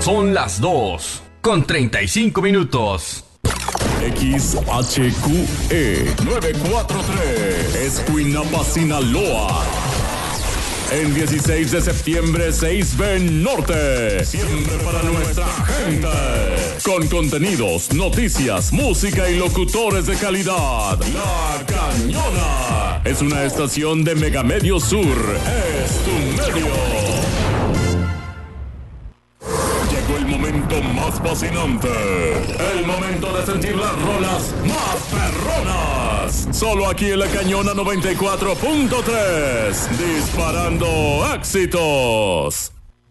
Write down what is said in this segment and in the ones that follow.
Son las 2:35. XHQE 943 Escuinapa, Sinaloa. En 16 de septiembre, 6B Norte. Siempre para nuestra gente. Con contenidos, noticias, música y locutores de calidad. La Cañona es una estación de Megamedio Sur. Es tu medio. Llegó el momento más fascinante. El momento de sentir las rolas más perronas. Solo aquí en La Cañona 94.3. Disparando éxitos.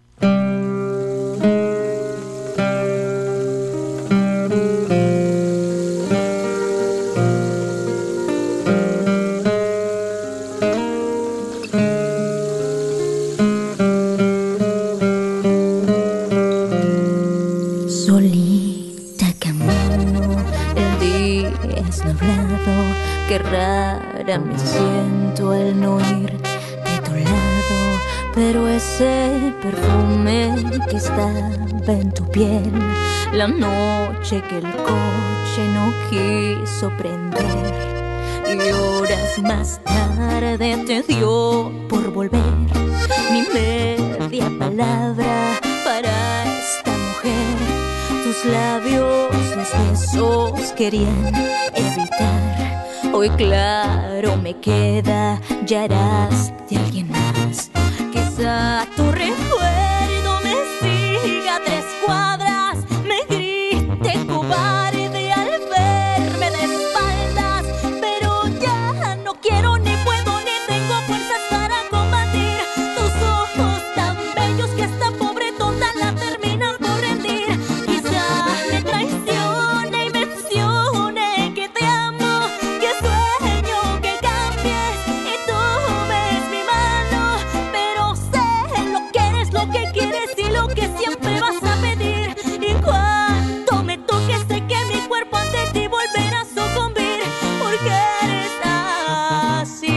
Qué rara me siento al no ir de tu lado, pero ese perfume que estaba en tu piel la noche que el coche no quiso prender y horas más tarde te dio por volver. Ni media palabra para esta mujer, tus labios, los besos querían evitar. Hoy claro me queda, ya eras de alguien más. Quizá tu recuerdo me siga a 3 cuadras, me grite cobarde al verme de espaldas, pero ya no quiero, ni puedo, ni tengo fuerzas para combatir tus ojos tan bellos que esta pobre tonta la terminan por rendir. Quizá me traicione y mencione que te amo, que sueño que cambies y tomes mi mano, pero sé lo que eres, lo que quieres y lo que siempre vas a pedir. Y cuando me toques sé que mi cuerpo ante ti volverá a sucumbir, porque eres así.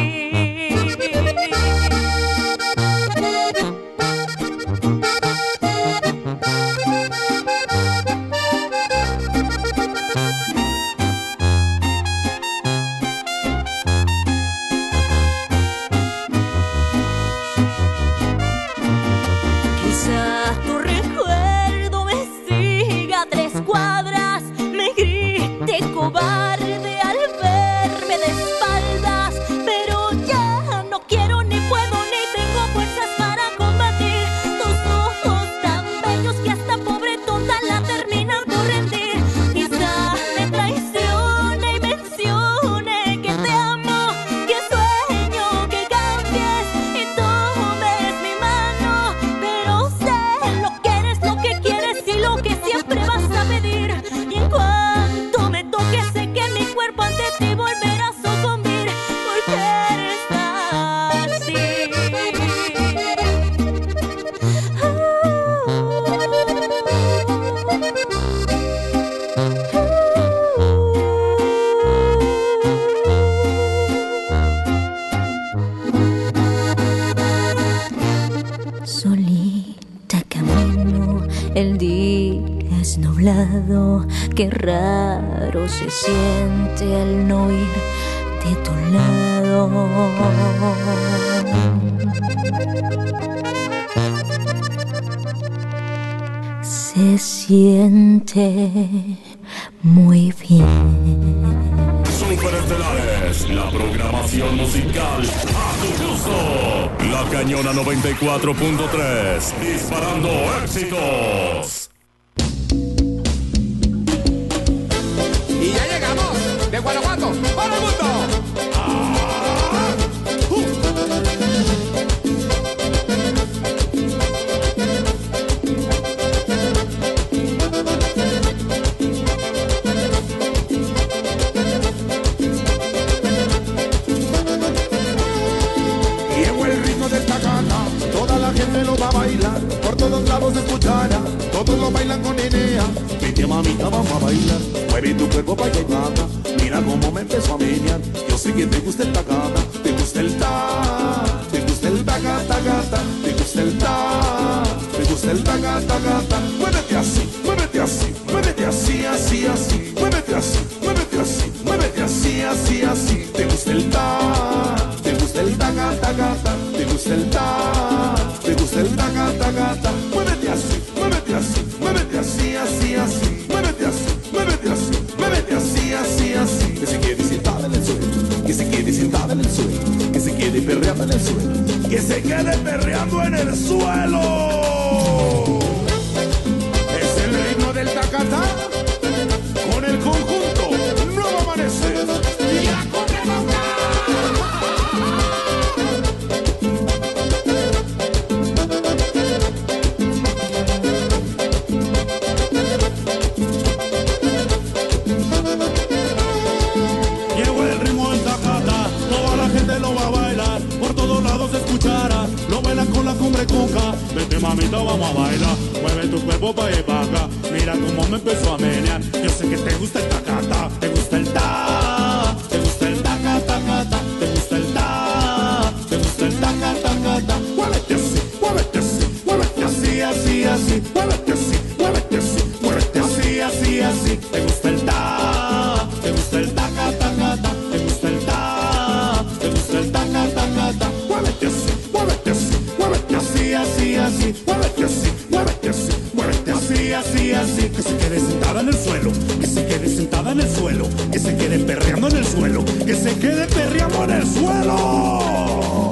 Quizá tu recuerdo me siga a 3 cuadras, me grite cobarde al verme de espaldas, pero ya no quiero, ni puedo, ni tengo fuerzas para combatir tus ojos tan bellos que esta pobre tonta la terminan por rendir. Quizá me traicione y mencione que te amo, que sueño que cambies y tomes mi mano, pero sé lo que eres, lo que quieres y lo que siempre vas a pedir. Y en cuanto me toques sé que mi cuerpo ante ti volverá a sucumbir, porque eres así. Solita camino, el día es nublado, qué raro se siente al no ir de tu lado. Se siente muy bien. Superestelares, la programación musical a tu gusto. La Cañona 94.3, disparando éxitos. Y ya llegamos de Guanajuato para el mundo. Llegó el ritmo de esta gana, toda la gente lo va a bailar, por todos lados se escuchará, todos lo bailan con idea. Vete mamita, vamos a bailar, mueve tu cuerpo para que baja, mira cómo me empezó a menear. Yo sé que te gusta el tacata, te gusta el ta, te gusta el taca, taca, ta, te gusta el ta, te gusta el taca, taca, ta. Muévete cuerpo pa' de vaca. Mira cómo me empezó a menear. Yo sé que te gusta el tacata, te gusta el ta, te gusta el taca, taca, ta, te gusta el ta, te gusta el taca, taca, ta. Muévete así, muévete así, muévete así, así, así, muévete así, muévete así, muévete así, así, así. Te gusta el ta, te gusta el taca, taca, ta, te gusta el ta, te gusta el taca, taca, ta. Muévete así, muévete así, muévete así, así, así, muévete así, muévete así, muévete así, así, así. Que se quede sentada en el suelo, que se quede sentada en el suelo, que se quede perreando en el suelo, que se quede perreando en el suelo.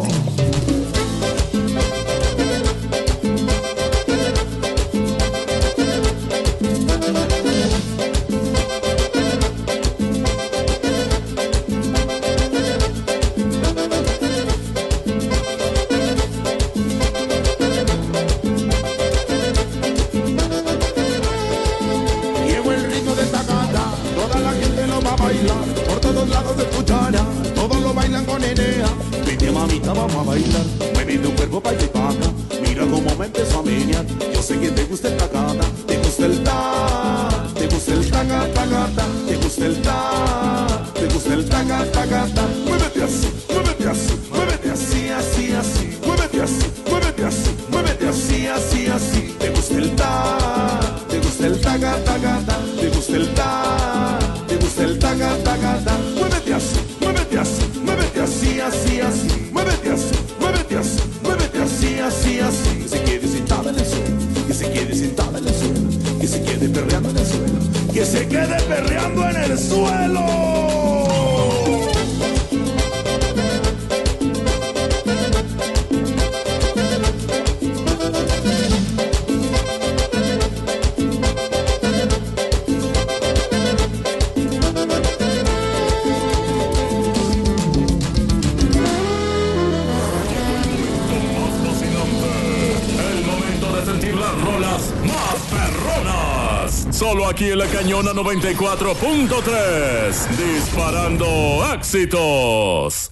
Vamos a bailar, mueve tu cuerpo pa' allá y pa' acá. Mira cómo me empezó a menear. Yo sé que te gusta el tacata, te gusta el ta, te gusta el taca, taca, ta, te gusta el ta, te gusta el taca, taca, ta. Muévete así, muévete así, muévete así, así, así, muévete así, muévete así, muévete así, así, así. Te gusta el ta, te gusta el taca, taca, ta, te gusta el ta, te gusta el taca, taca, ta. Muévete así, muévete así, muévete así, así, así. Muévete así, muévete así, muévete así, así, así. Que se quede sentada en el suelo, que se quede sentada en el suelo, que se quede perreando en el suelo, que se quede perreando en el suelo. Solo aquí en la Cañona 94.3. Disparando éxitos.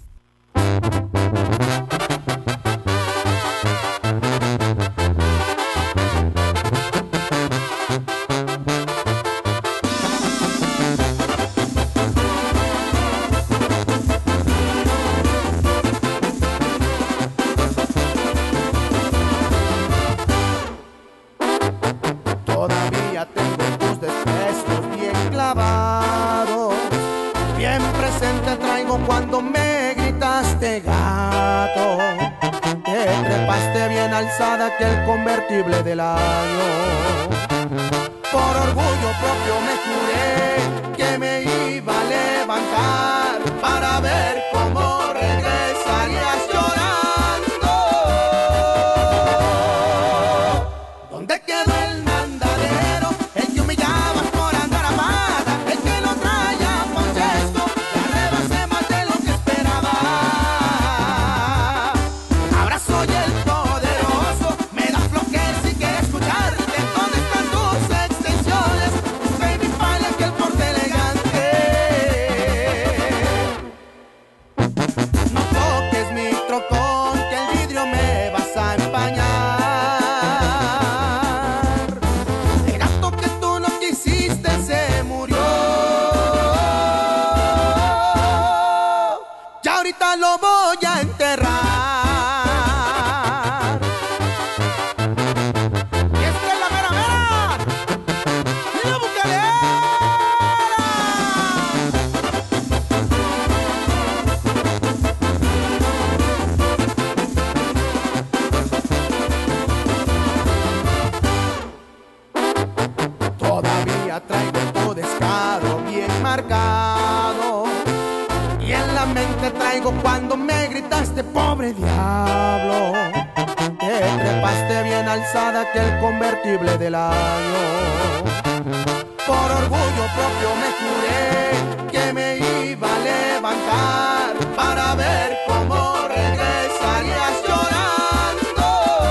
Cuando me gritaste gato, te trepaste bien alzada que el convertible del año. Por orgullo propio me juré que me iba a levantar para ver cómo regresarías llorando. ¿Dónde quedó el mandadero? El que humillaba por andar amada, el que no traía Francesco. Lo voy a enterrar. Y esta es la mera mera. ¡Y la bucanera! Todavía traigo tu descaro bien marcado. Y en la mente traigo cuando me gritaste, pobre diablo. Te trepaste bien alzada que el convertible del año. Por orgullo propio me juré que me iba a levantar para ver cómo regresarías llorando.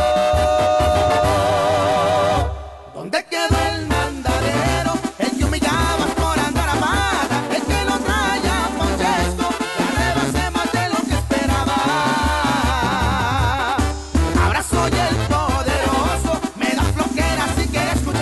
¿Dónde quedó el mandadero? El que humillaba por andar amada, el que no traía Francesco. La rebasé más de lo que esperaba. Ahora soy el poderoso, me da flojera si quieres escuchar.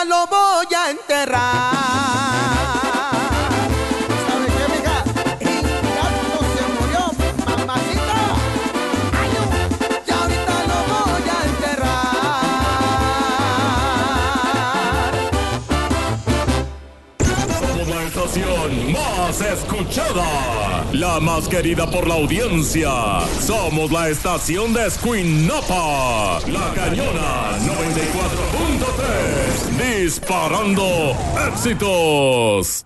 lo voy a enterrar. ¿Sabe qué, mija? El gato se murió, mamacita. ¡Ay, no! Y ahorita lo voy a enterrar. Somos la estación más escuchada, la más querida por la audiencia. Somos la estación de Escuinapa, La Cañona 94.3, disparando éxitos.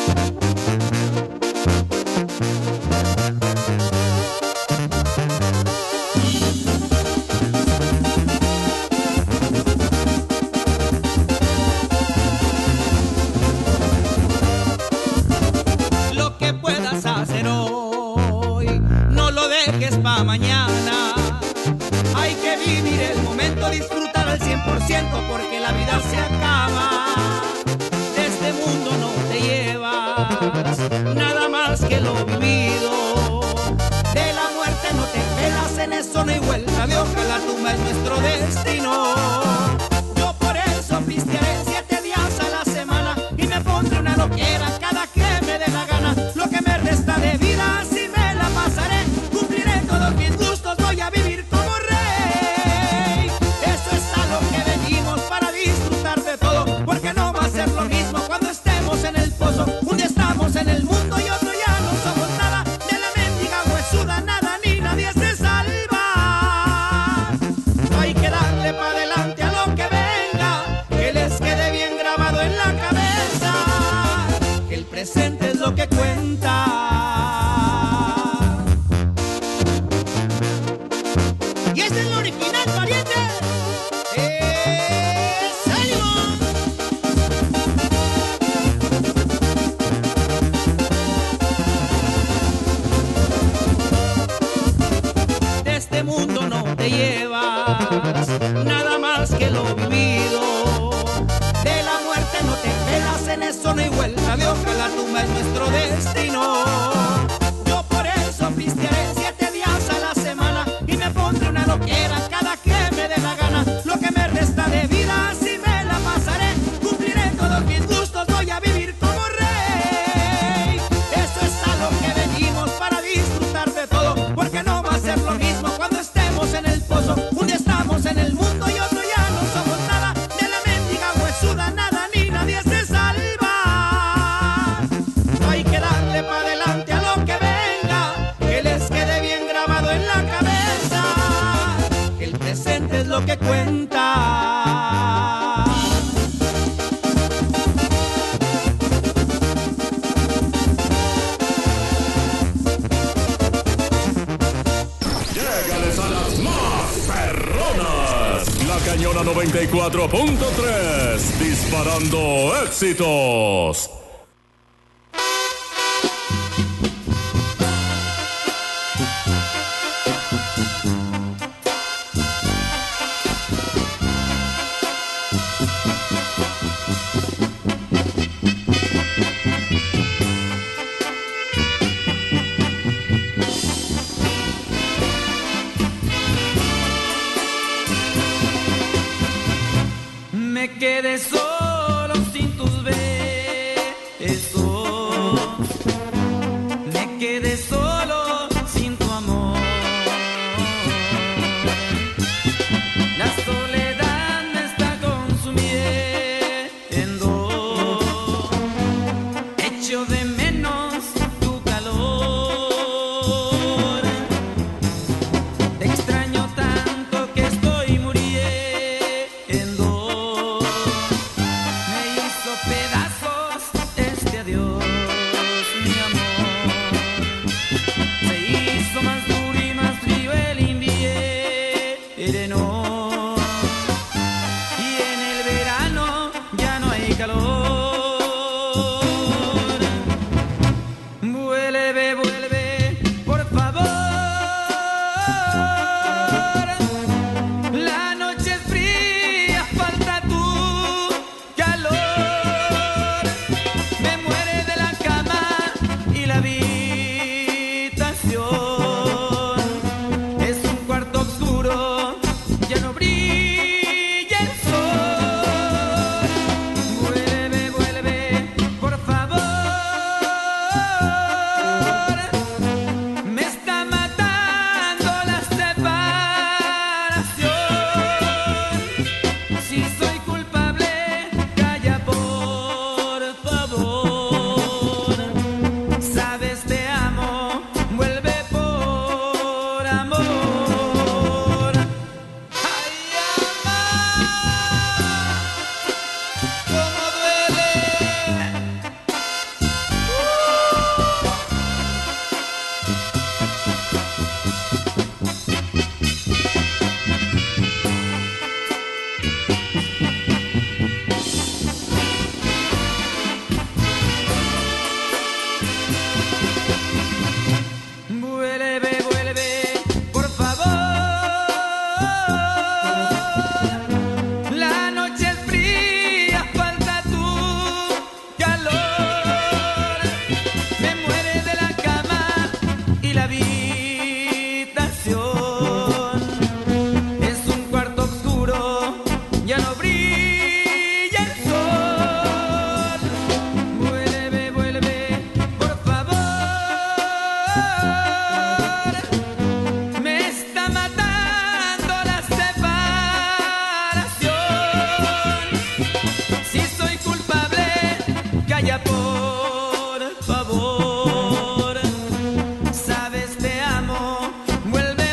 Lo que puedas hacer hoy, no lo dejes pa' mañana. Hay que vivir el momento, disfrutar al 100%, porque la vida se acaba. De este mundo no te llevas nada más que lo vivido. De la muerte no te pelas, en eso no hay vuelta de hoja, la tumba es nuestro destino. Yo por eso pistearé 7 días a la semana y me pondré una loquera cada que me dé la gana. Lo que me resta de vida así me la pasaré, cumpliré todos mis gustos, voy a vivir como rey. Eso es a lo que venimos, para disfrutar de todo, porque no va a ser lo mismo cuando estemos en el pozo. Un día estamos en el mundo y otro ya no somos nada. De la mendiga huesuda nada ni nadie se salva. Hay que darle pa' adelante a lo que venga, que les quede bien grabado en la cabeza, que el presente es lo que cuenta. Y este es el original, pariente. ¡Ánimo! De este mundo no te llevas nada más que lo vivido. De la muerte no te pelas, en eso no hay vuelta de hoja, la tumba es nuestro destino. Yo por eso pistearé 7 días a la semana y me pondré una loquera cada que me dé la gana. Lo que me resta de vida así me la pasaré, cumpliré todos mis gustos, voy a vivir como rey. Eso es a lo que venimos, para disfrutar de todo, porque no va a ser lo mismo cuando estemos en el pozo. Un día estamos en el mundo y otro ya no somos nada. De la mendiga huesuda nada ni nadie se salva. Hay que darle pa' adelante a lo que venga, que les quede bien grabado en la cabeza, que el presente es lo que cuenta. Llégales a las más perronas. La Cañona 94.3, disparando éxitos. Me quedé solo sin tus besos, me quedé solo sin tu amor. La soledad me está consumiendo, echo de menos tu calor. Te extraño tanto que estoy muriendo. Me hizo pedazos este adiós, mi amor. y la habitación es un cuarto oscuro, ya no brilla el sol. Vuelve, vuelve, por favor. Me está matando la separación. Si soy culpable, calla por favor. Sabes, te amo, vuelve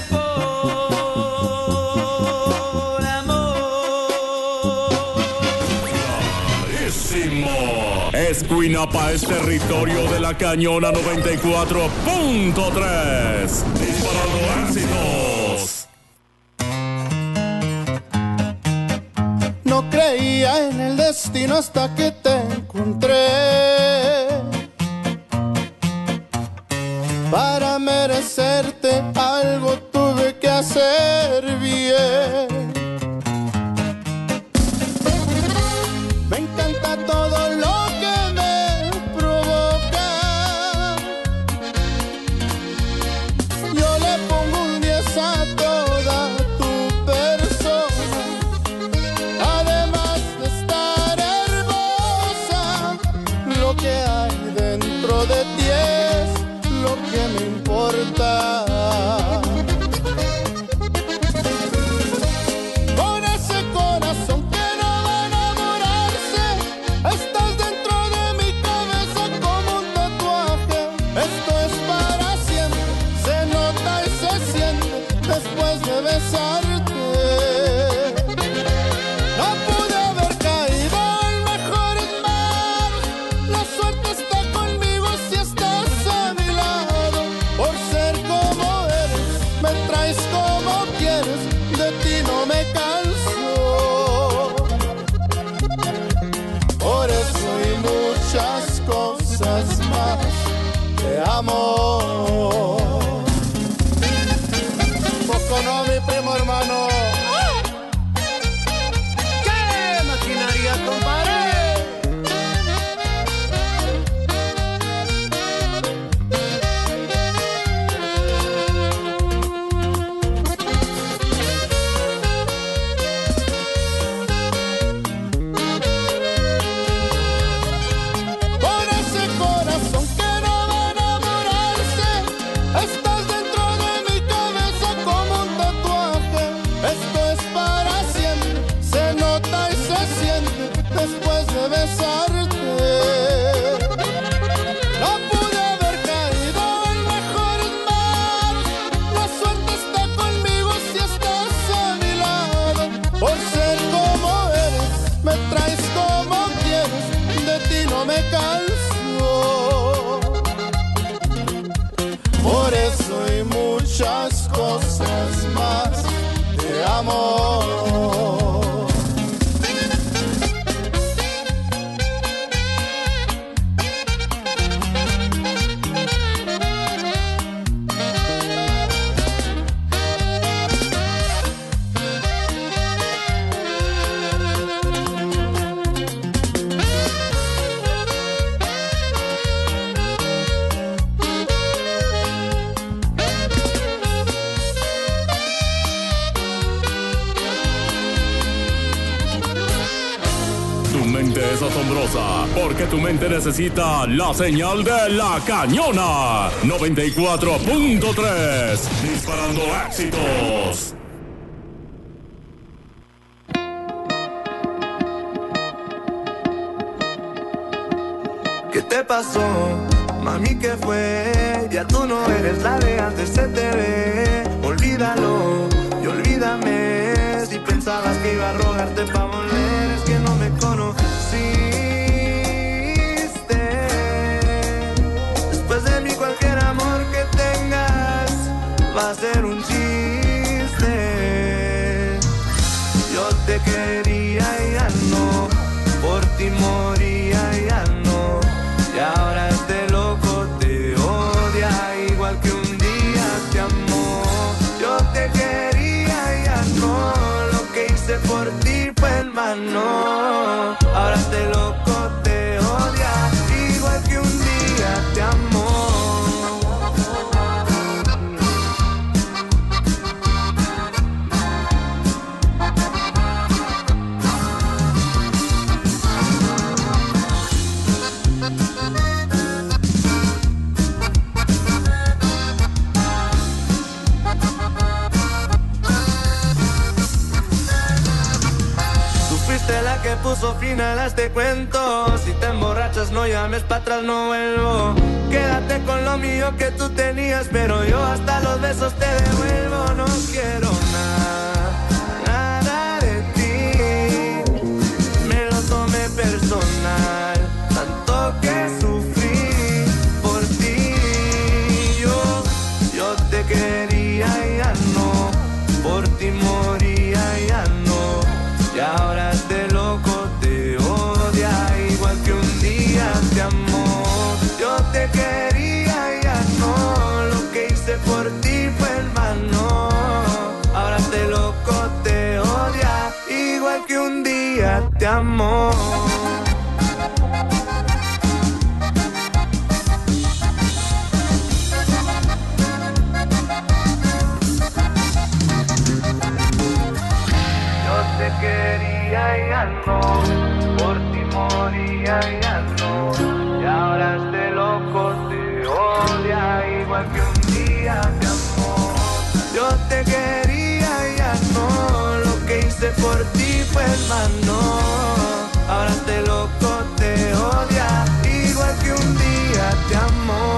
por amor. Clarísimo. Escuinapa es territorio de la Cañona 94.3. Disparando éxitos. No creía en el destino hasta que te encontré. Para merecerte algo tuve que hacer bien. Me encanta todo lo que me provoca. Yo le pongo un 10 a toda tu persona. Además de estar hermosa, lo que hay dentro de ti es lo que me importa. Con ese corazón que no va a enamorarse, estás dentro de mi cabeza como un tatuaje. Esto es para siempre, se nota y se siente después de besarte. No pude haber caído en mejores manos. La suerte está conmigo si estás a mi lado. Por ser como eres, me traes como quieres. De ti no me canso. Por eso y muchas cosas más te amo. Poco no, mi primo hermano. ¡Qué maquinaria, compadre! Con ese corazón que no va a enamorarse, estás dentro de mi cabeza como un tatuaje. Esto es para siempre, se nota y se siente después de besarte. No pude haber caído en mejores manos. La suerte está conmigo si estás a mi lado. Por ser como eres, me traes como quieres. De ti no me canso. Por eso y muchas cosas más te amo. Tu mente es asombrosa porque tu mente necesita la señal de la Cañona 94.3. Disparando éxitos. ¿Qué te pasó? Mami, ¿qué fue? Ya tú no eres la de antes, se te ve. Olvídalo y olvídame. Si pensabas que iba a rogarte pa' volver, es que no me conociste. Después de mí cualquier amor que tengas va a ser un chiste. Yo te quería y ya no, por ti moría y ya no. Y ahora este loco te odia igual que un día te amó. Yo te quería y ya no, lo que hice por ti fue en vano. Ahora este loco te odia igual que un día te amó. puso final a este cuento. Si te emborrachas no llames, para atrás no vuelvo. Quédate con lo mío que tú tenías, pero yo hasta los besos te devuelvo. No quiero nada de ti. Me lo tomé personal, tanto que sufrí por ti. Yo te quería y ya no, por ti moría y ya no. Y ahora este loco te odia, igual que un día te amó. Yo te quería y ya no, lo que hice por ti fue en vano. Ahora este loco te odia, igual que un día te amó. Te quería y ya no, por ti moría y ya no. Y ahora este loco te odia, igual que un día te amó. Yo te quería y ya no, lo que hice por ti fue en vano. Ahora este loco te odia, igual que un día te amó.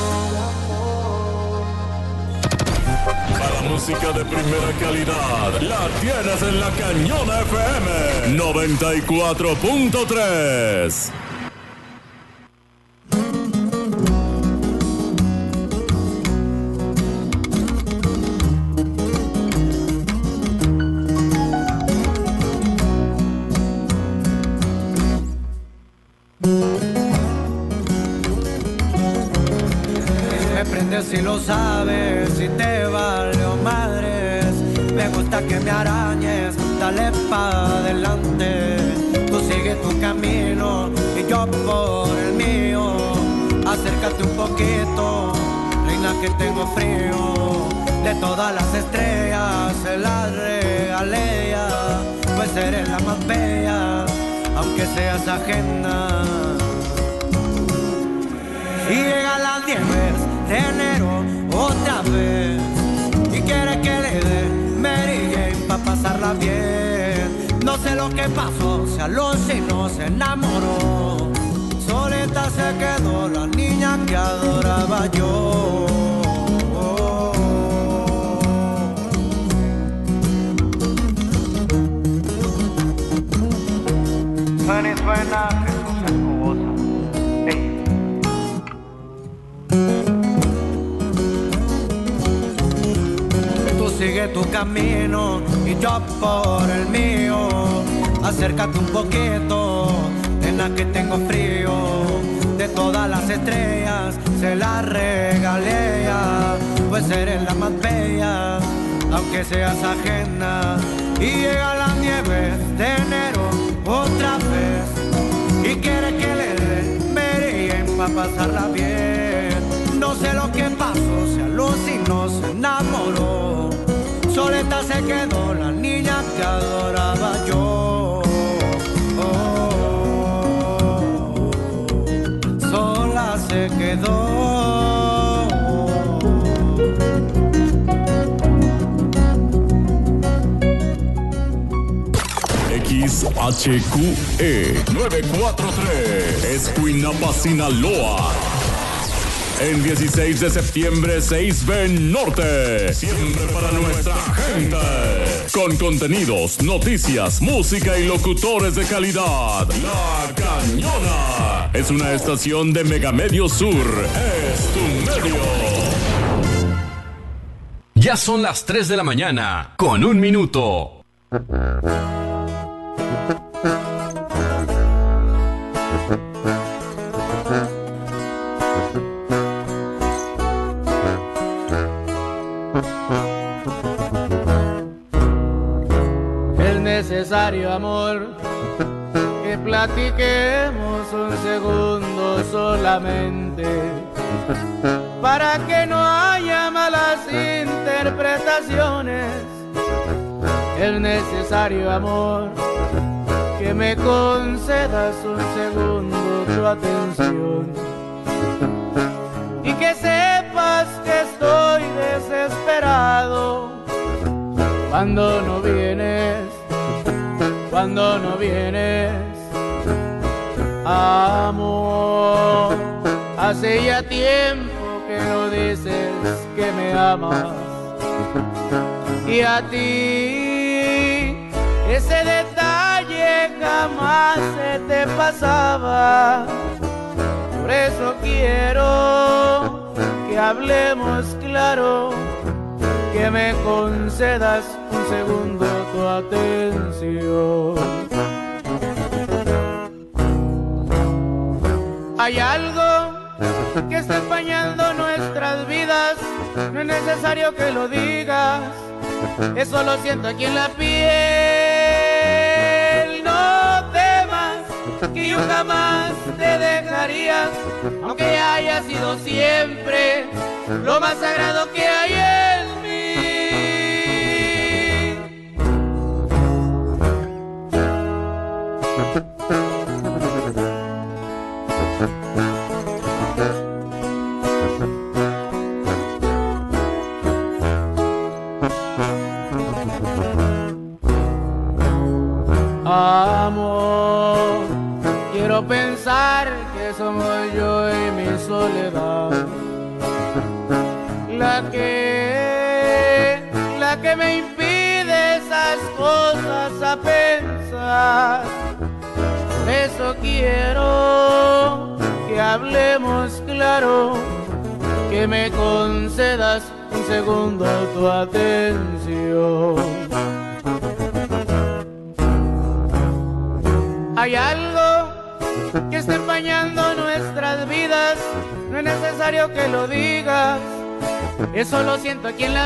Para música de primera calidad, la tienes en la Cañona FM 94.3. Si lo sabes, si te valió madres, me gusta que me arañes, dale pa' adelante. Tú sigue tu camino y yo por el mío. Acércate un poquito, reina que tengo frío. De todas las estrellas se las regalé ya, pues eres la más bella, aunque seas ajena. Y llega las 10 de enero otra vez y quiere que le dé Mary Jane pa' pasarla bien. No sé lo que pasó, se alucinó, se enamoró. Solita se quedó la niña que adoraba yo. Suena Jesús Escobosa. Sigue tu camino y yo por el mío. Acércate un poquito, nena que tengo frío. De todas las estrellas se las regalé ya, pues eres la más bella, aunque seas ajena. Y llega la nieve de enero otra vez y quiere que le dé Mary Jane pa' pasarla bien. No sé lo que pasó, se alucinó, se enamoró. Solita se quedó la niña que adoraba yo. Sola se quedó. XHQE 943 Escuinapa, Sinaloa. En 16 de septiembre, 6B Norte. Siempre para nuestra gente. Con contenidos, noticias, música y locutores de calidad. La Cañona es una estación de Megamedio Sur. Es tu medio. Ya son las 3 de la mañana, con 1 minuto. Necesario, amor, que platiquemos un segundo solamente, para que no haya malas interpretaciones. Es necesario, amor, que me concedas un segundo tu atención y que sepas que estoy desesperado cuando no vienes, cuando no vienes, amor. Hace ya tiempo que no dices que me amas, y a ti ese detalle jamás se te pasaba. Por eso quiero que hablemos claro, que me concedas un segundo tu atención. Hay algo que está empañando nuestras vidas, no es necesario que lo digas, eso lo siento aquí en la piel. No temas que yo jamás te dejaría, aunque haya sido siempre lo más sagrado que hay en mí. Amor, quiero pensar que somos yo y mi soledad la que me impide esas cosas a pensar. Por eso quiero que hablemos claro, que me concedas un segundo tu atención. Hay algo que está empañando nuestras vidas, no es necesario que lo digas, eso lo siento aquí en la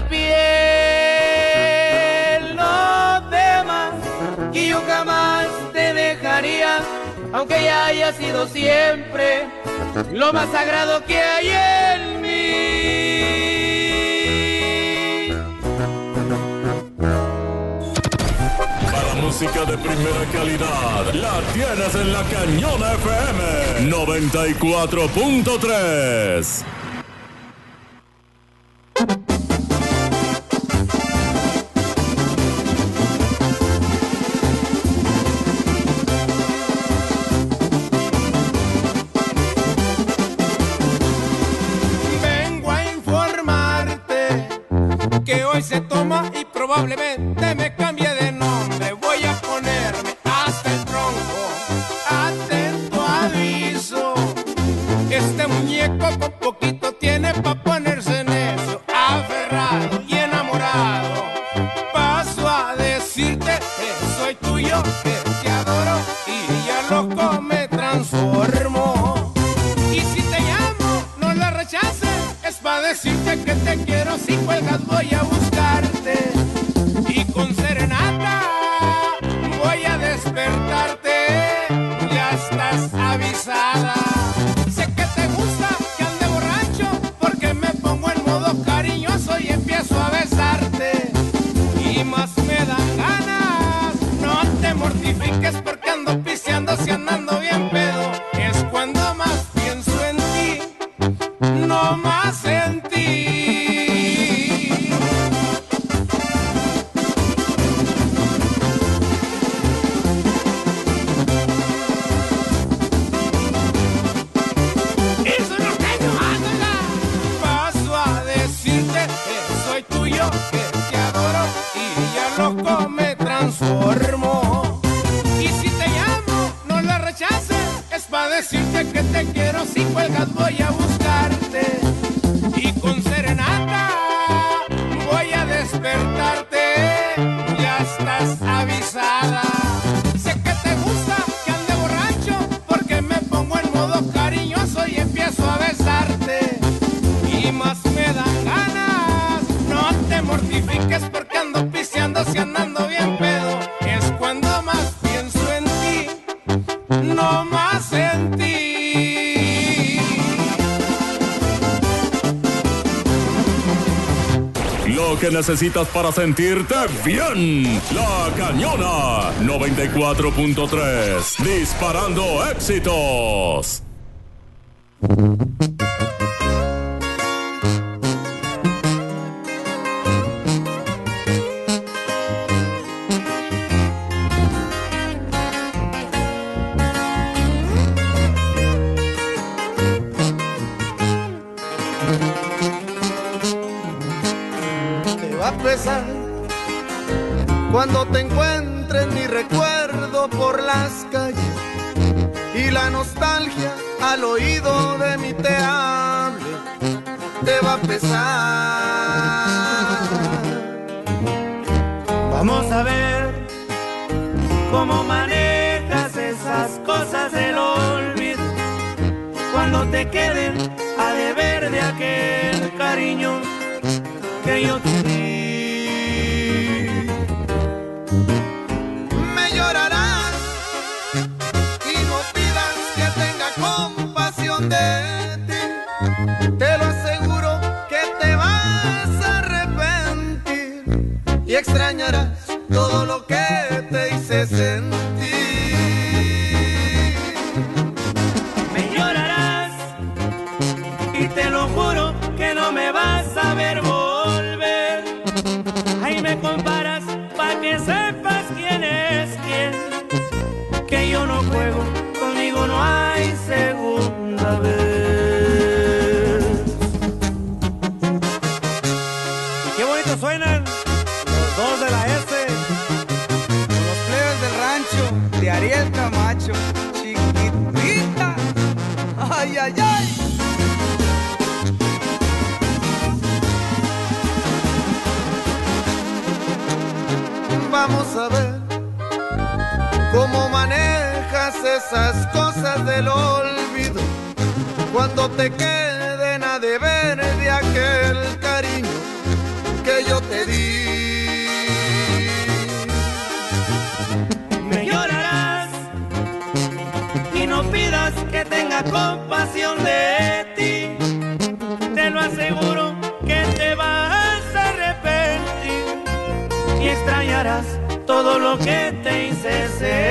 piel. No temas que yo jamás te dejaría, aunque ya haya sido siempre lo más sagrado que hay en mí. Música de primera calidad la tienes en La Cañona FM 94.3. Vengo a informarte que hoy se toma y probablemente me cambie de nombre. Voy a ponerme hasta el tronco. Atento aviso, este muñeco con poquito tiene pa' ponerse necio, aferrado y enamorado. Paso a decirte que soy tuyo, que te adoro y ya loco me transformo. Y si te llamo, no lo rechaces, es pa' decirte que te quiero. Si cuelgas voy a buscarte y con serenata voy a despertarte. Ya estás avisada. Sé que te gusta que ande borracho, porque me pongo en modo cariñoso y empiezo a besarte. Y más me dan ganas. No te mortifiques porque ando piseando, si andando bien pedo. Es cuando más pienso en ti, no más en ti. Paso a decirte que soy tuyo, que te adoro y ya loco me transformo. Y si te llamo, no lo rechaces, es pa' decirte que te quiero. Si cuelgas voy a buscarte y con serenata voy a despertarte. Ya estás avisada. Sé que te gusta que ande borracho, porque me pongo en modo cariñoso y empiezo a besarte. Y más me dan ganas. No te mortifiques porque ando piseando, si andando bien pedo. Es cuando más pienso en ti, no más en ti. Lo que necesitas para sentirte bien. La Cañona 94.3. Disparando éxitos. va a pesar cuando te encuentres mi recuerdo por las calles y la nostalgia al oído de mí te hable, te va a pesar. Vamos a ver cómo manejas esas cosas del olvido cuando te queden a deber de aquel cariño que yo te di. Me llorarás y no pidas que tenga compasión de ti. Te lo aseguro que te vas a arrepentir y extrañarás todo lo que te hice sentir. Me llorarás y te lo juro que no me vas a ver volver. Ahí me comparas pa' que sepas quién es quién. Que yo no juego, conmigo no hay segunda vez. Y qué bonito suenan los dos de la S, Los plebes del rancho de Ariel Camacho, chiquitita. Ay, ay, ay. Vamos a ver cómo manejas esas cosas del olvido cuando te queden a deber de aquel cariño que yo te di. me llorarás y no pidas que tenga compasión de ti. Te lo aseguro que te vas a arrepentir y extrañarás todo lo que te hice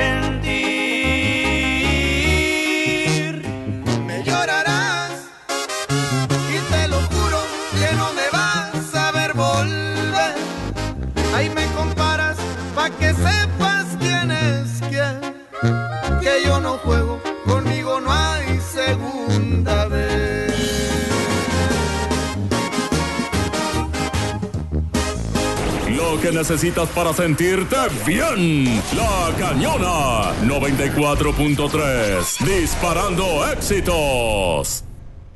sentir. Me llorarás y te lo juro que no me vas a ver volver. Ahí me comparas pa' que sepas quién es quién. Que yo no juego, conmigo no hay segunda vez. Lo que necesitas para sentirte bien. La Cañona 94.3. Disparando éxitos.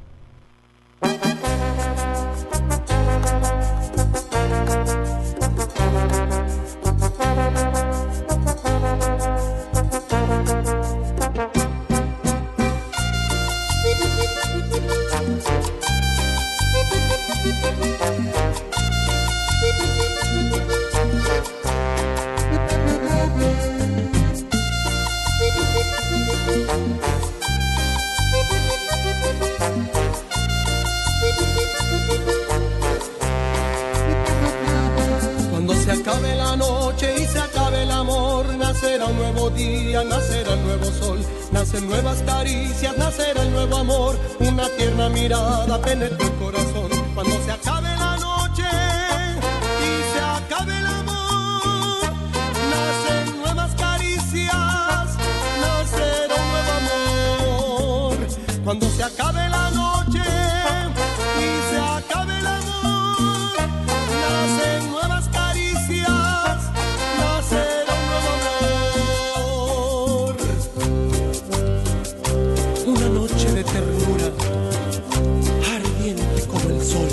Cuando se acabe la noche y se acabe el amor, nacerá un nuevo día, nacerá el nuevo sol, nacen nuevas caricias, nacerá el nuevo amor, una tierna mirada penetra el corazón. Cuando se acabe la noche y se acabe el amor, nacen nuevas caricias, nacerá un nuevo amor. Cuando se acabe la noche y se acabe el amor, nacen nuevas caricias, nacerá un nuevo amor. Una noche de ternura, ardiente como el sol.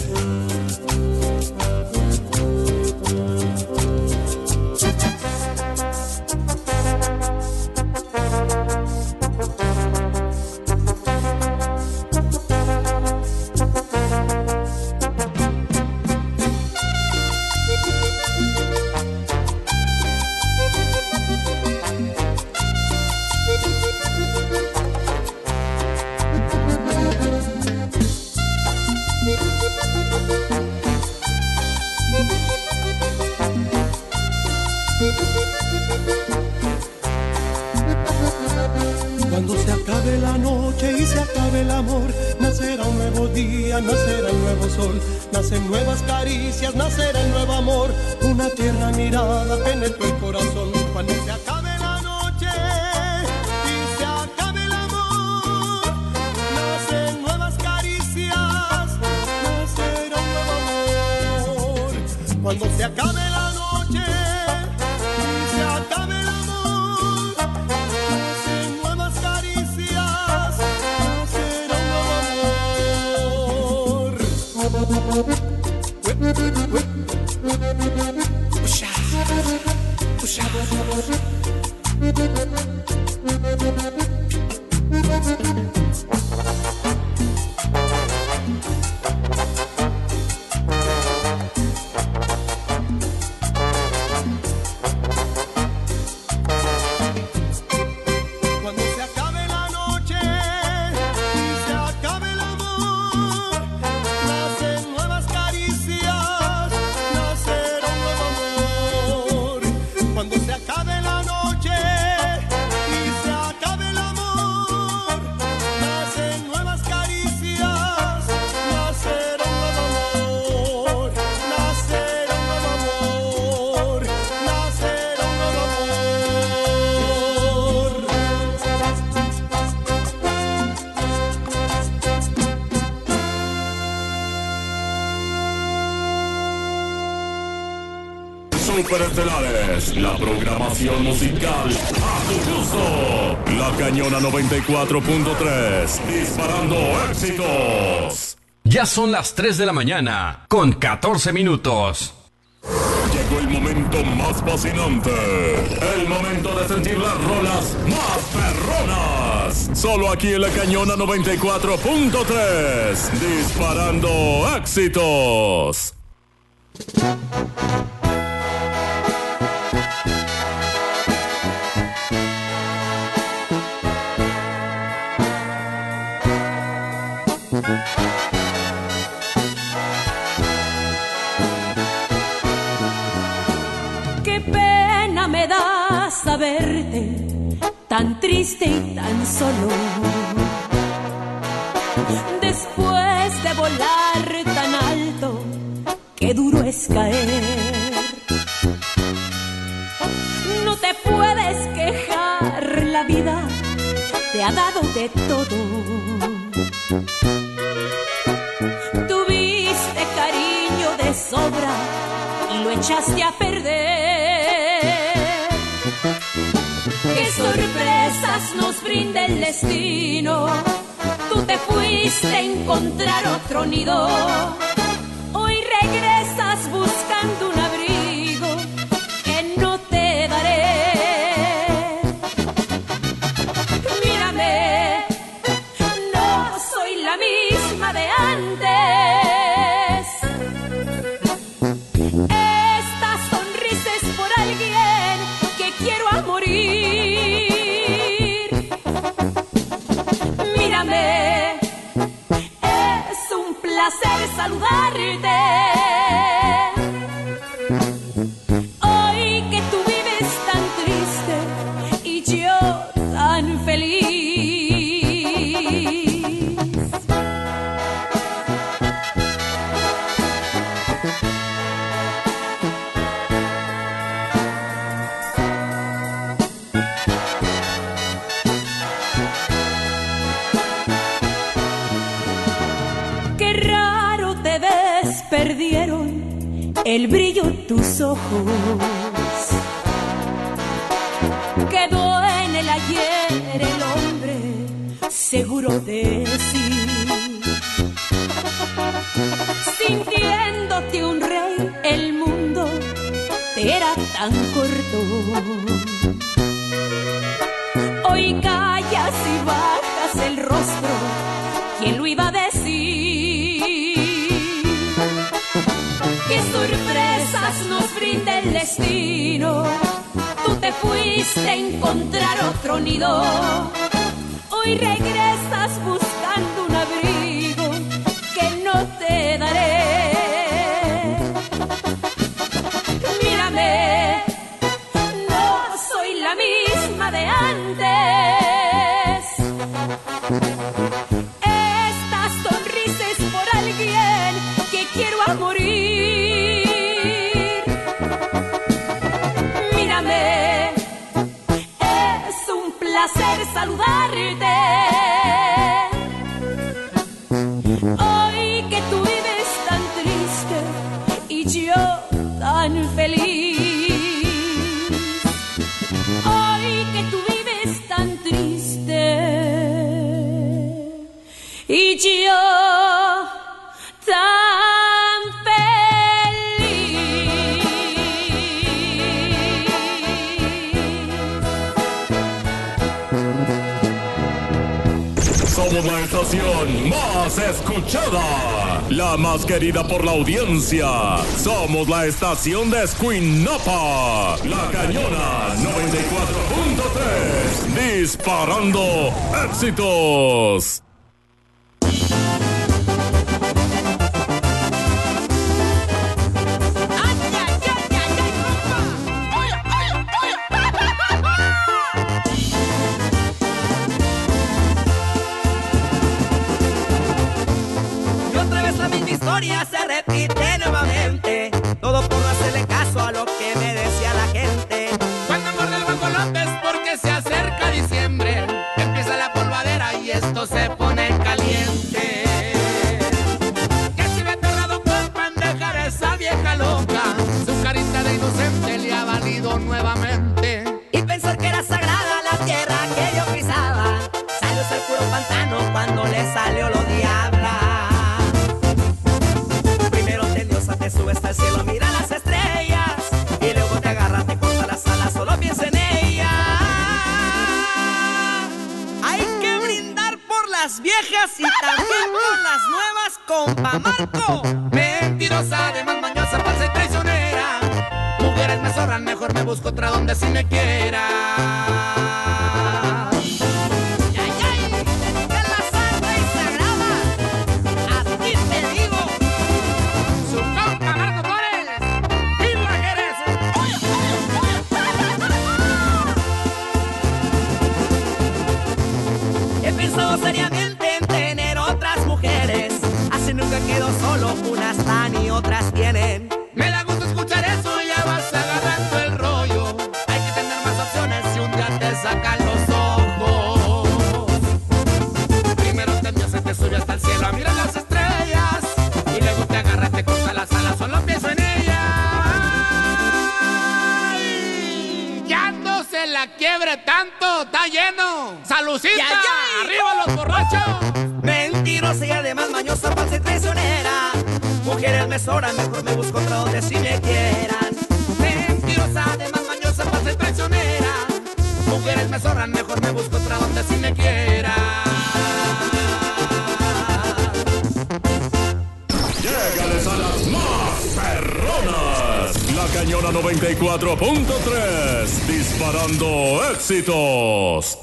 Cuando se acabe la noche y se acabe el amor, nacerá un nuevo día, nacerá el nuevo sol, nacen nuevas caricias, nacerá el nuevo amor, una tierna mirada penetró el corazón. Cuando se acabe la noche y se acabe el amor, nacen nuevas caricias, nacerá un nuevo amor. Cuando se acabe la noche y se acabe el amor, nacen nuevas caricias, nacerá un nuevo amor. Cuando se acabe la noche y se acabe el amor, nacen nuevas caricias, nacerá un nuevo amor. Cuando se acabe la noche y se acabe el amor, nacen nuevas caricias, nacerá un nuevo amor, nacerá un nuevo amor, nacerá un nuevo amor. Superestelares, la programación musical a tu gusto. La Cañona 94.3, disparando éxitos. Ya son las 3 de la mañana, con 14 minutos. Llegó el momento más fascinante. El momento de sentir las rolas más perronas. Solo aquí en La Cañona 94.3, disparando éxitos. Qué pena me da saberte tan triste y tan solo. Después de volar tan alto, qué duro es caer. No te puedes quejar, la vida te ha dado de todo. Tuviste cariño de sobra y lo echaste a perder. Qué sorpresas nos brinda el destino. Tú te fuiste a encontrar otro nido. Hoy regresas buscando un abrigo que no te daré. Mírame, no soy la misma de antes. Esta sonrisa es por alguien que quiero a morir. Mírame, es un placer saludarte. Hoy que tú vives tan triste y yo tan feliz. Qué raro te ves, perdieron el brillo tus ojos. Quedó en el ayer el hombre seguro de sí, sintiéndote un rey, el mundo te era tan corto. Hoy callas y bajas el rostro, ¿quién lo iba a decir? Qué sorpresas nos brinda el destino. Tú te fuiste a encontrar otro nido. Hoy regresas buscando un abrigo que no te daré. Mírame, no soy la misma de antes. Esta sonrisa es por alguien que quiero a morir. Mírame, es un placer saludarte. Hoy que tú vives tan triste y yo tan feliz. Hoy que tú vives tan triste y yo tan feliz. Somos la estación más escuchada, la más querida por la audiencia. Somos la estación de Escuinapa, La Cañona 94.3, disparando éxitos. Se repite nuevamente, todo por no hacerle caso a lo que me decía la gente. Cuando muerde el guajolote es porque se acerca diciembre, empieza la polvadera y esto se pone caliente. Que si me he tornado con pendejar a esa vieja loca, su carita de inocente le ha valido nuevamente. Y pensar que era sagrada la tierra que yo pisaba, salió ser puro pantano cuando le salió lo diabla. Te subes hasta el cielo, mira las estrellas y luego te agarras, te corta las alas, solo piensa en ella. Hay que brindar por las viejas y también por las nuevas, compa Marco. Mentirosa, además mañosa, falsa y traicionera. Mujeres me zorran, mejor me busco otra donde sí me quiera. Seriamente en tener otras mujeres, así nunca quedo solo, unas dan y otras tienen. Me da gusto escuchar eso, ya vas agarrando el rollo. Hay que tener más opciones si un día te sacan los ojos. Primero se te sube hasta el cielo a mirar las estrellas y luego te agarra, te corta las alas, solo pienso en ella. Ay, ya no se la quiebre tanto, está lleno. ¡Salucita! ¡Arriba los borrachos! Mentirosa y además mañosa, falsa y traicionera. Mujeres me sobran, mejor me busco otra donde sí me quieran. Mentirosa, además mañosa, falsa y traicionera. Mujeres me sobran, mejor me busco otra donde sí me quieran. Llégales a las más perronas. La Cañona 94.3, disparando éxitos.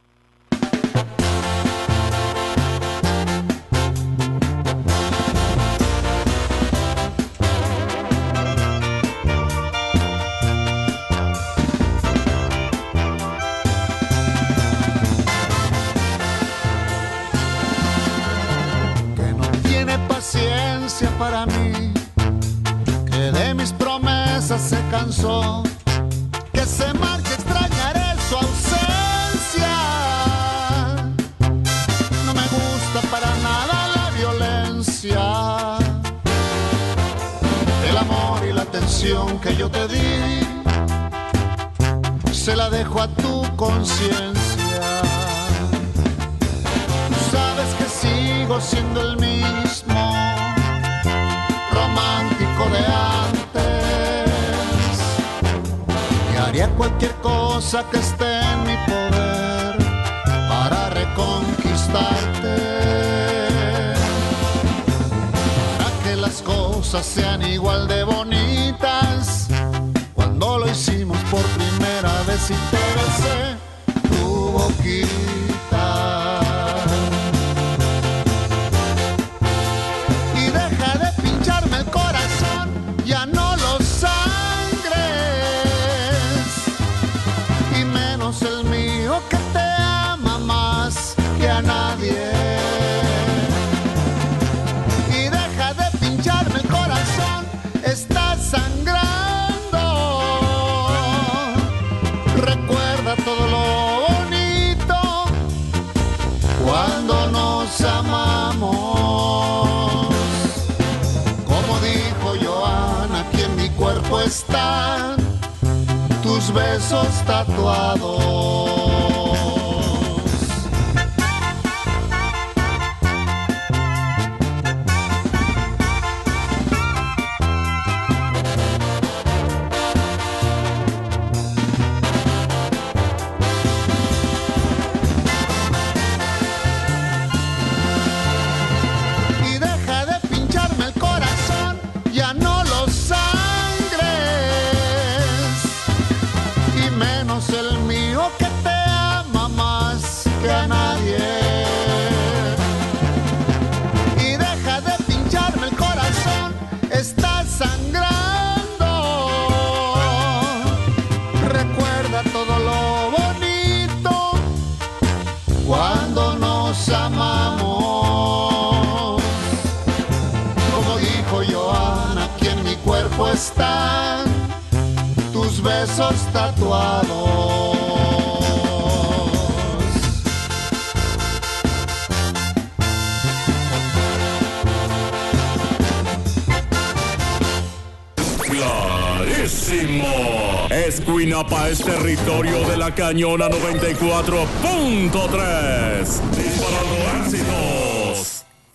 Paciencia para mí, que de mis promesas se cansó, que se marche, extrañaré su ausencia. No me gusta para nada la violencia, el amor y la atención que yo te di, se la dejo a tu conciencia. Tú sabes que sigo siendo el mismo romántico de antes, y haría cualquier cosa que esté en mi poder para reconquistarte, para que las cosas sean igual de bonitas. Cuando lo hicimos por primera vez y te besé tu boquita. Ya no lo sangres, y menos el mío que te ama más que a nadie. Y deja de pincharme el corazón, está sangrando. Recuerda todo lo bonito cuando nos amamos. Como dijo Joana, cuerpo están tus besos tatuados. Están tus besos tatuados. Clarísimo. Escuinapa es territorio de la Cañona 94.3. Disparando éxitos.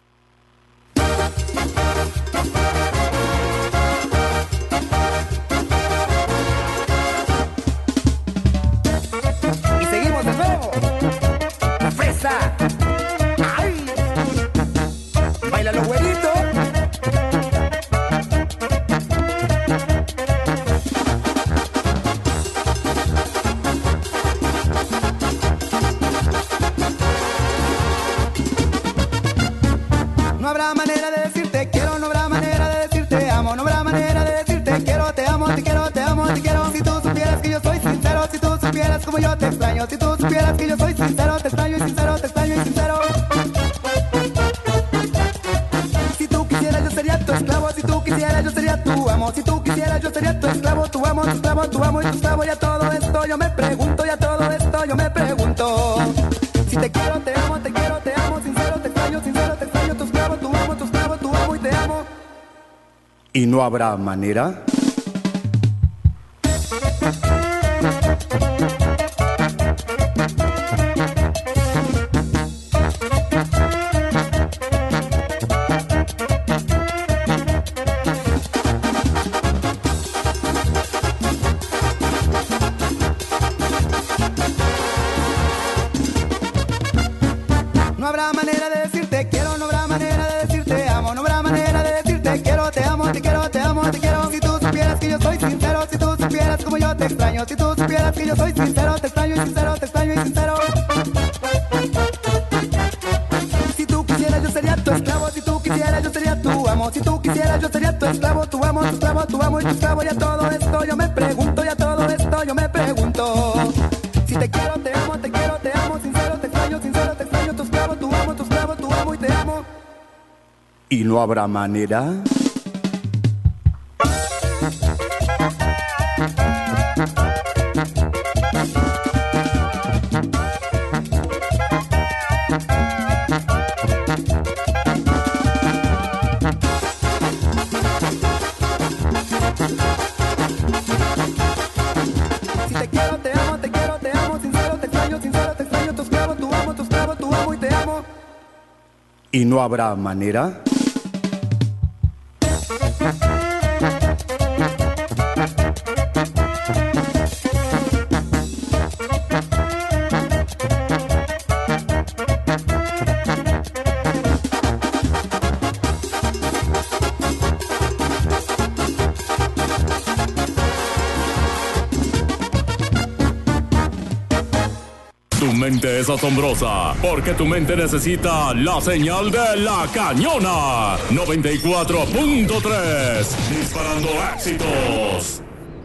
No habrá manera de decirte quiero, no habrá manera de decirte amo, no habrá manera de decirte quiero, te amo, te quiero, te amo, te quiero. Si tú supieras que yo soy sincero, si tú supieras como yo te extraño, si tú supieras que yo soy sincero, te extraño y sincero, te extraño y sincero. Si tú quisieras yo sería tu esclavo, si tú quisieras yo sería tu amo, si tú quisieras yo sería tu esclavo, tu amo, tu esclavo, tu amo y tu esclavo. Y a todo esto yo me pregunto, y a todo esto yo me pregunto. Si te quiero, te amo, te quiero, te amo, sincero, te extraño, tu esclavo, tu amo, tu esclavo, tu amo y te amo. ¿Y no habrá manera? No habrá manera de decirte quiero, no habrá manera de decirte amo, no habrá manera de decirte quiero, te amo, te quiero, te amo, te quiero. Si tú supieras que yo soy sincero, si tú supieras como yo te extraño, si tú supieras que yo soy sincero, te extraño y sincero, te extraño y sincero. Si tú quisieras yo sería tu esclavo, si tú quisieras yo sería tu amo, si tú quisieras yo sería tu esclavo, tu amo, tu esclavo, tu amo y tu esclavo. Y a todo esto yo me pregunto, y a todo esto yo me pregunto. Si te quiero, te amo, te quiero, te amo, sincero, te extraño, tu esclavo, tu amo, tu esclavo, tu amo y te amo. ¿Y no habrá manera? Si te quiero, te amo, te quiero, te amo, sincero, te extraño, tu esclavo, tu amo, tu esclavo, tu amo y te amo. ¿Y no habrá manera? Tu mente es asombrosa, porque tu mente necesita la señal de la Cañona 94.3. Disparando éxitos.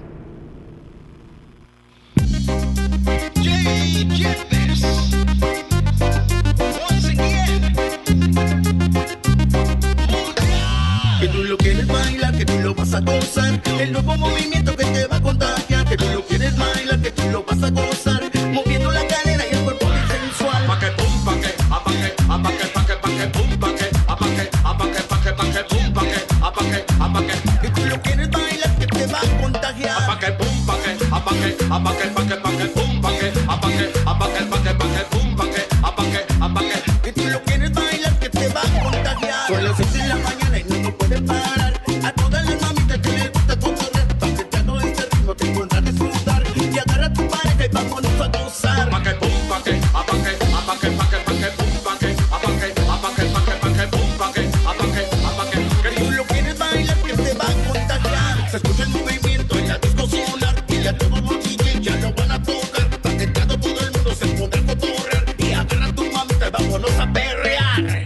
Que tú lo quieres bailar, que tú lo vas a gozar. El nuevo movimiento que te va a contagiar. Que tú lo quieres bailar, que tú lo vas a gozar. Moviendo la cadera y el cuerpo bien sensual. Pa' que pum, pa' que, pa' que, pa' que, pa' que, pa' que, pum, pa' que, pa' que, pa' que, pa' que, pum, pa' que, pa' que, pa' que. Que tú lo quieres bailar, que tú te va a contagiar. Apaque, pum, paque, apaque, apaque, paque, paque, pum, paque, apaque, apaque, paque, paque, pum, paque, apaque, apaque. Que tú lo quieres bailar, que te va a contagiar. Son las 6 de la mañana y no puedes parar. A todas las mamitas que les gusta cotorrear, pa' que ya no este ritmo te encuentras disfrutar. Y agarra a tu pareja y vámonos a gozar. Apaque, pum, paque, apaque, apaque, paque, paque, pum, paque, apaque, apaque, paque, paque, pum, paque, apaque, apaque. Que tú lo quieres bailar, que te va a contagiar. Se escucha el movimiento en la disco solar y ya todos los DJs ya lo van a tocar. Pa' que ya todo el mundo se podrá cotorrear. Y agarra a tu mamita y vámonos a perrear.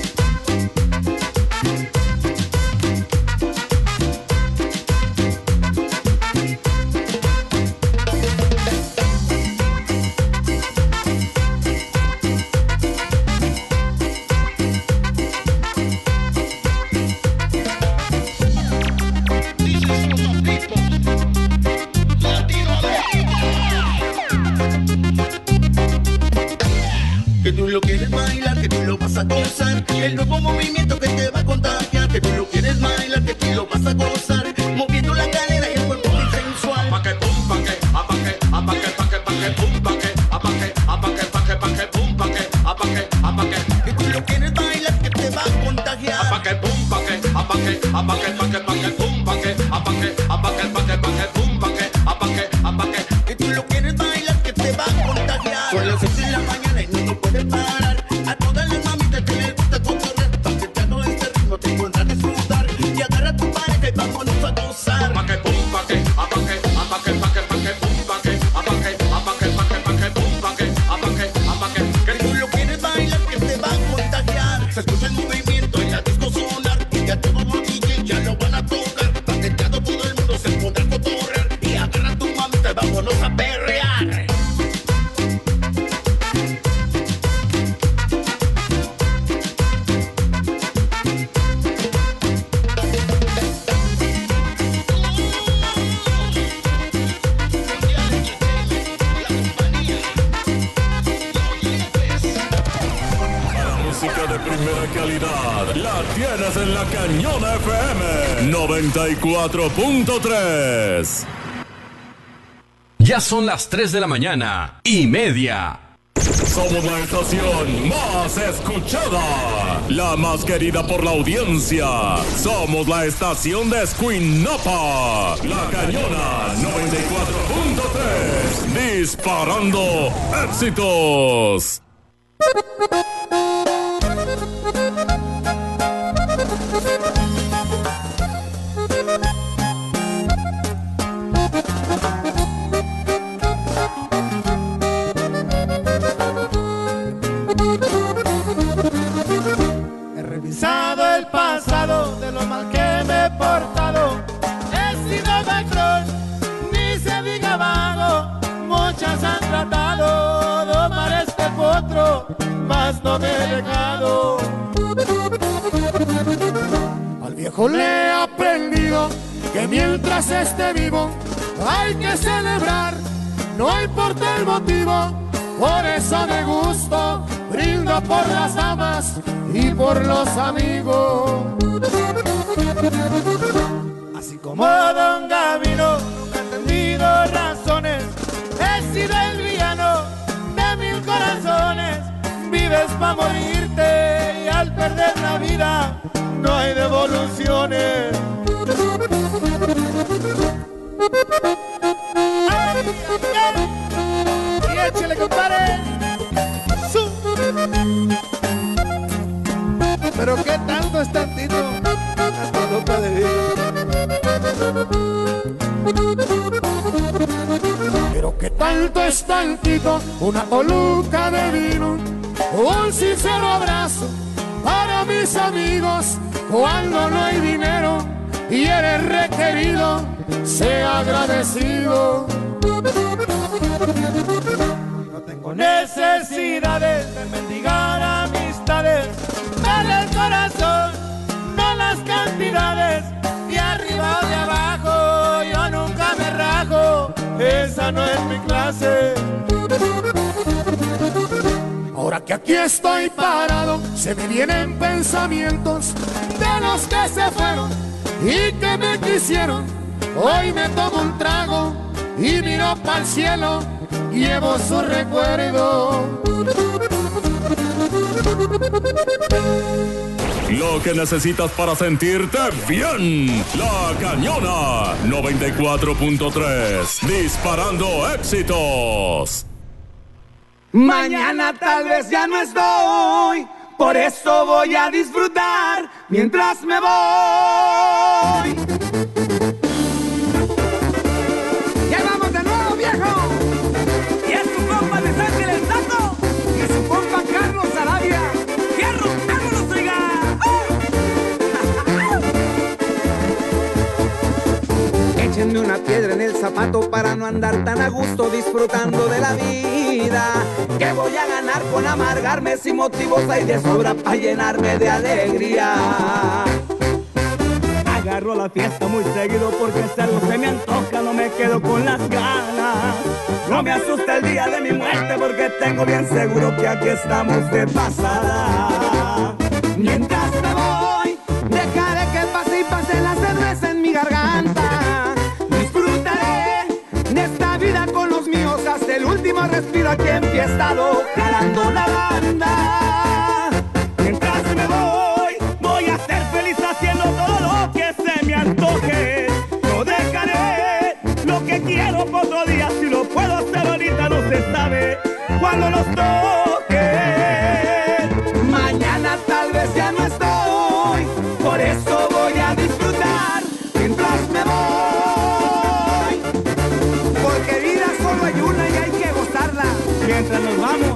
Que tú lo quieres bailar, que tú lo vas a gozar. El nuevo movimiento que te va a contagiar. Que tú lo quieres bailar, que tú lo vas a gozar. Moviendo la cadera y el cuerpo muy sensual. Apaque, pum, paque, apaque, apaque, paque, paque, pum, paque, apaque, apaque, paque, paque, pum, paque, apaque, apaque. Que tú lo quieres bailar, que te va a contagiar. Apaque, pum, paque, apaque, apaque, paque, paque, pum, paque, apaque, apaque, paque, paque, pum, paque, apaque, apaque. Que tú lo quieres bailar, que te va a contagiar. Son las 6 de la mañana y no puedes parar. A todas las mamitas que les gusta cotorrear, pa' que ya no este ritmo te encuentras disfrutar. Y agarra a tu pareja y vámonos a gozar. Apaque, pum, paque, apaque, apaque, paque, paque, pum, paque, apaque, apaque, paque, paque, pum, paque, apaque, apaque. Que tú lo quieres bailar, que te va a contagiar. Se escucha el movimiento en la disco solar y ya todos los DJs ya lo van a tocar. Pa' que ya todo el mundo se podrá cotorrear. Y agarra a tu mamita y vámonos a perrear. Música de primera calidad la tienes en la Cañona FM 94.3. Ya son las 3:30 Somos la estación más escuchada, la más querida por la audiencia. Somos la estación de Escuinapa, la Cañona 94.3. Disparando éxitos. He revisado el pasado de lo mal que me he portado. He sido bacrón, ni se diga vago. Muchas han tratado de domar este potro, mas no me he dejado. Al viejo le he aprendido que mientras esté vivo hay que celebrar, no importa el motivo. Por eso me gusto, brindo por las damas y por los amigos. Así como Don Gavino, nunca he entendido razones. He sido el villano de 1000 corazones. Vives pa' morirte y al perder la vida no hay devoluciones. ¡Ay, ay! Y échale, compadre. Pero qué tanto es tantito, hasta loca de vida. Pero qué tanto es tantito, una oluca de vino, un sincero abrazo para mis amigos. Cuando no hay dinero y eres requerido, sea agradecido. No tengo necesidades de mendigar amistades. Dale el corazón, no las cantidades. De arriba o de abajo, yo nunca me rajo. Esa no es mi clase. Ahora que aquí estoy parado, se me vienen pensamientos de los que se fueron y que me quisieron. Hoy me tomo un trago y miro pa'l cielo, llevo su recuerdo. Lo que necesitas para sentirte bien. La Cañona 94.3. Disparando éxitos. Mañana tal vez ya no estoy, por eso voy a disfrutar mientras me voy. ¡Ya vamos de nuevo, viejo! Y es tu compa Luis Ángel el Tato y su compa Carlos Arabia. ¡Fierro, vámonos, oiga! Échenme una piedra en el zapato para no andar tan a gusto disfrutando de la vida. ¿Qué voy a ganar con amargarme si motivos hay de sobra para llenarme de alegría? Agarro la fiesta muy seguido porque si algo se me antoja no me quedo con las ganas. No me asusta el día de mi muerte porque tengo bien seguro que aquí estamos de pasada. Mientras me voy, dejaré que pase y pase la cerveza en mi garganta. Disfrutaré de esta vida con los míos hasta el último respiro aquí enfiestado, jalando la banda. Mientras me voy, voy a ser feliz haciendo todo lo que se me antoje. No dejaré lo que quiero por otro día, si lo puedo hacer ahorita no se sabe cuando nos toque. Mañana tal vez ya no estoy, por eso voy a disfrutar mientras me voy. Porque vida solo hay una y hay que gozarla mientras nos vamos.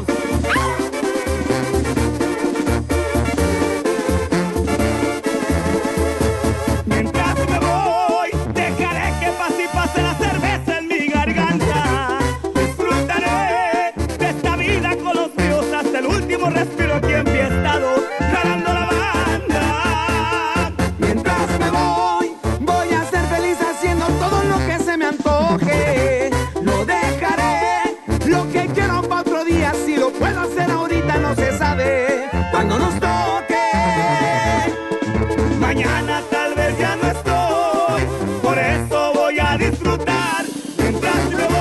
Mientras me voy, dejaré que pase y pase la cerveza en mi garganta. Disfrutaré de esta vida con los míos hasta el último respiro aquí enfiestado, jalando la banda. Mientras me voy, voy a ser feliz haciendo todo lo que se me antoje. No dejaré lo que quiero para otro día, si lo puedo hacer ahorita no se sabe cuando nos toque. Mañana tal vez ya no estoy, por eso voy a disfrutar mientras me voy.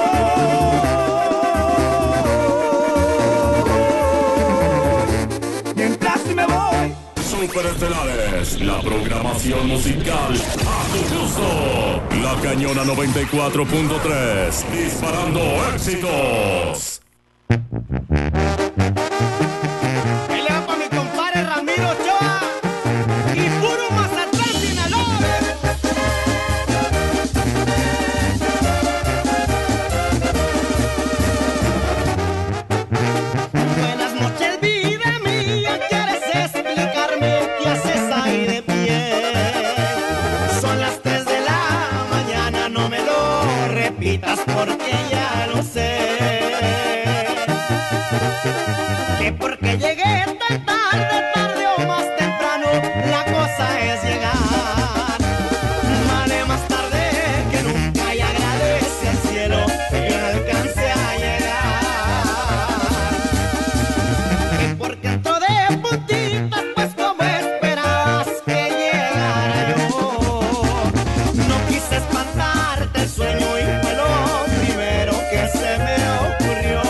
Mientras me voy. Superestelares, la programación musical a tu gusto. La Cañona 94.3, disparando éxitos. Pelea pa' mi compadre Ramiro Ochoa y puro Mazatlán, Sinaloa. Buenas noches, vida mía, ¿quieres explicarme qué haces ahí de pie? Son las 3 de la mañana, no me lo repitas porque ya lo sé. Que porque llegué tan tarde o más temprano, la cosa es llegar. Vale más tarde que nunca y agradece al cielo que alcance a llegar. Que porque entro de puntitas, pues como esperabas que llegara yo. No quise espantarte el sueño y fue lo primero que se me ocurrió.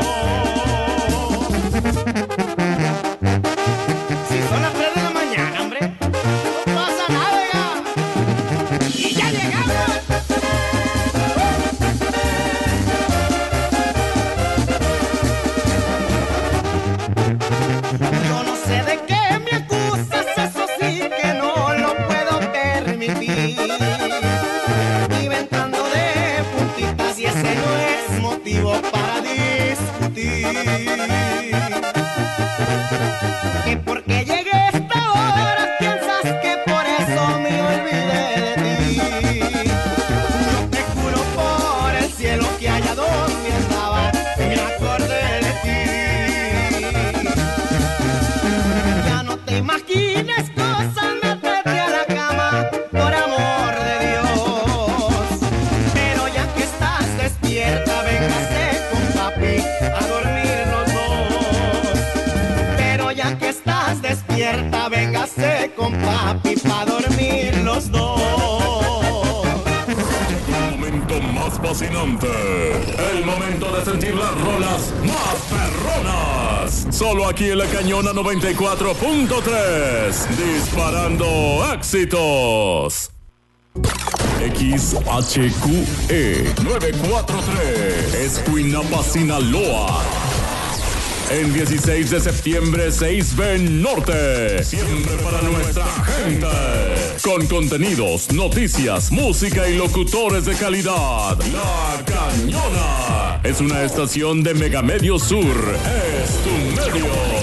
Si son las 3 de la mañana, hombre, no pasa nada ya. Y ya llegamos. Yo no sé de qué me acusas, eso sí que no lo puedo permitir. Iba entrando de puntitas y ese no es motivo para discutir. Que porque llegué a esta hora piensas que por eso me olvidé de ti. Yo te juro por el cielo que allá donde andaba me acordé de ti. Ya no te imagines cosas, métete a la cama por amor de Dios. Pero ya que estás despierta, véngase con papi a dormir los dos. Pero ya que estás despierta, véngase con papi pa' dormir los dos. más fascinante. El momento de sentir las rolas más perronas. Solo aquí en La Cañona 94.3. Disparando éxitos. XHQE 943. Escuinapa, Sinaloa. En 16 de septiembre, 6B Norte. Siempre para nuestra gente. Con contenidos, noticias, música y locutores de calidad. La Cañona es una estación de Megamedio Sur. Es tu medio.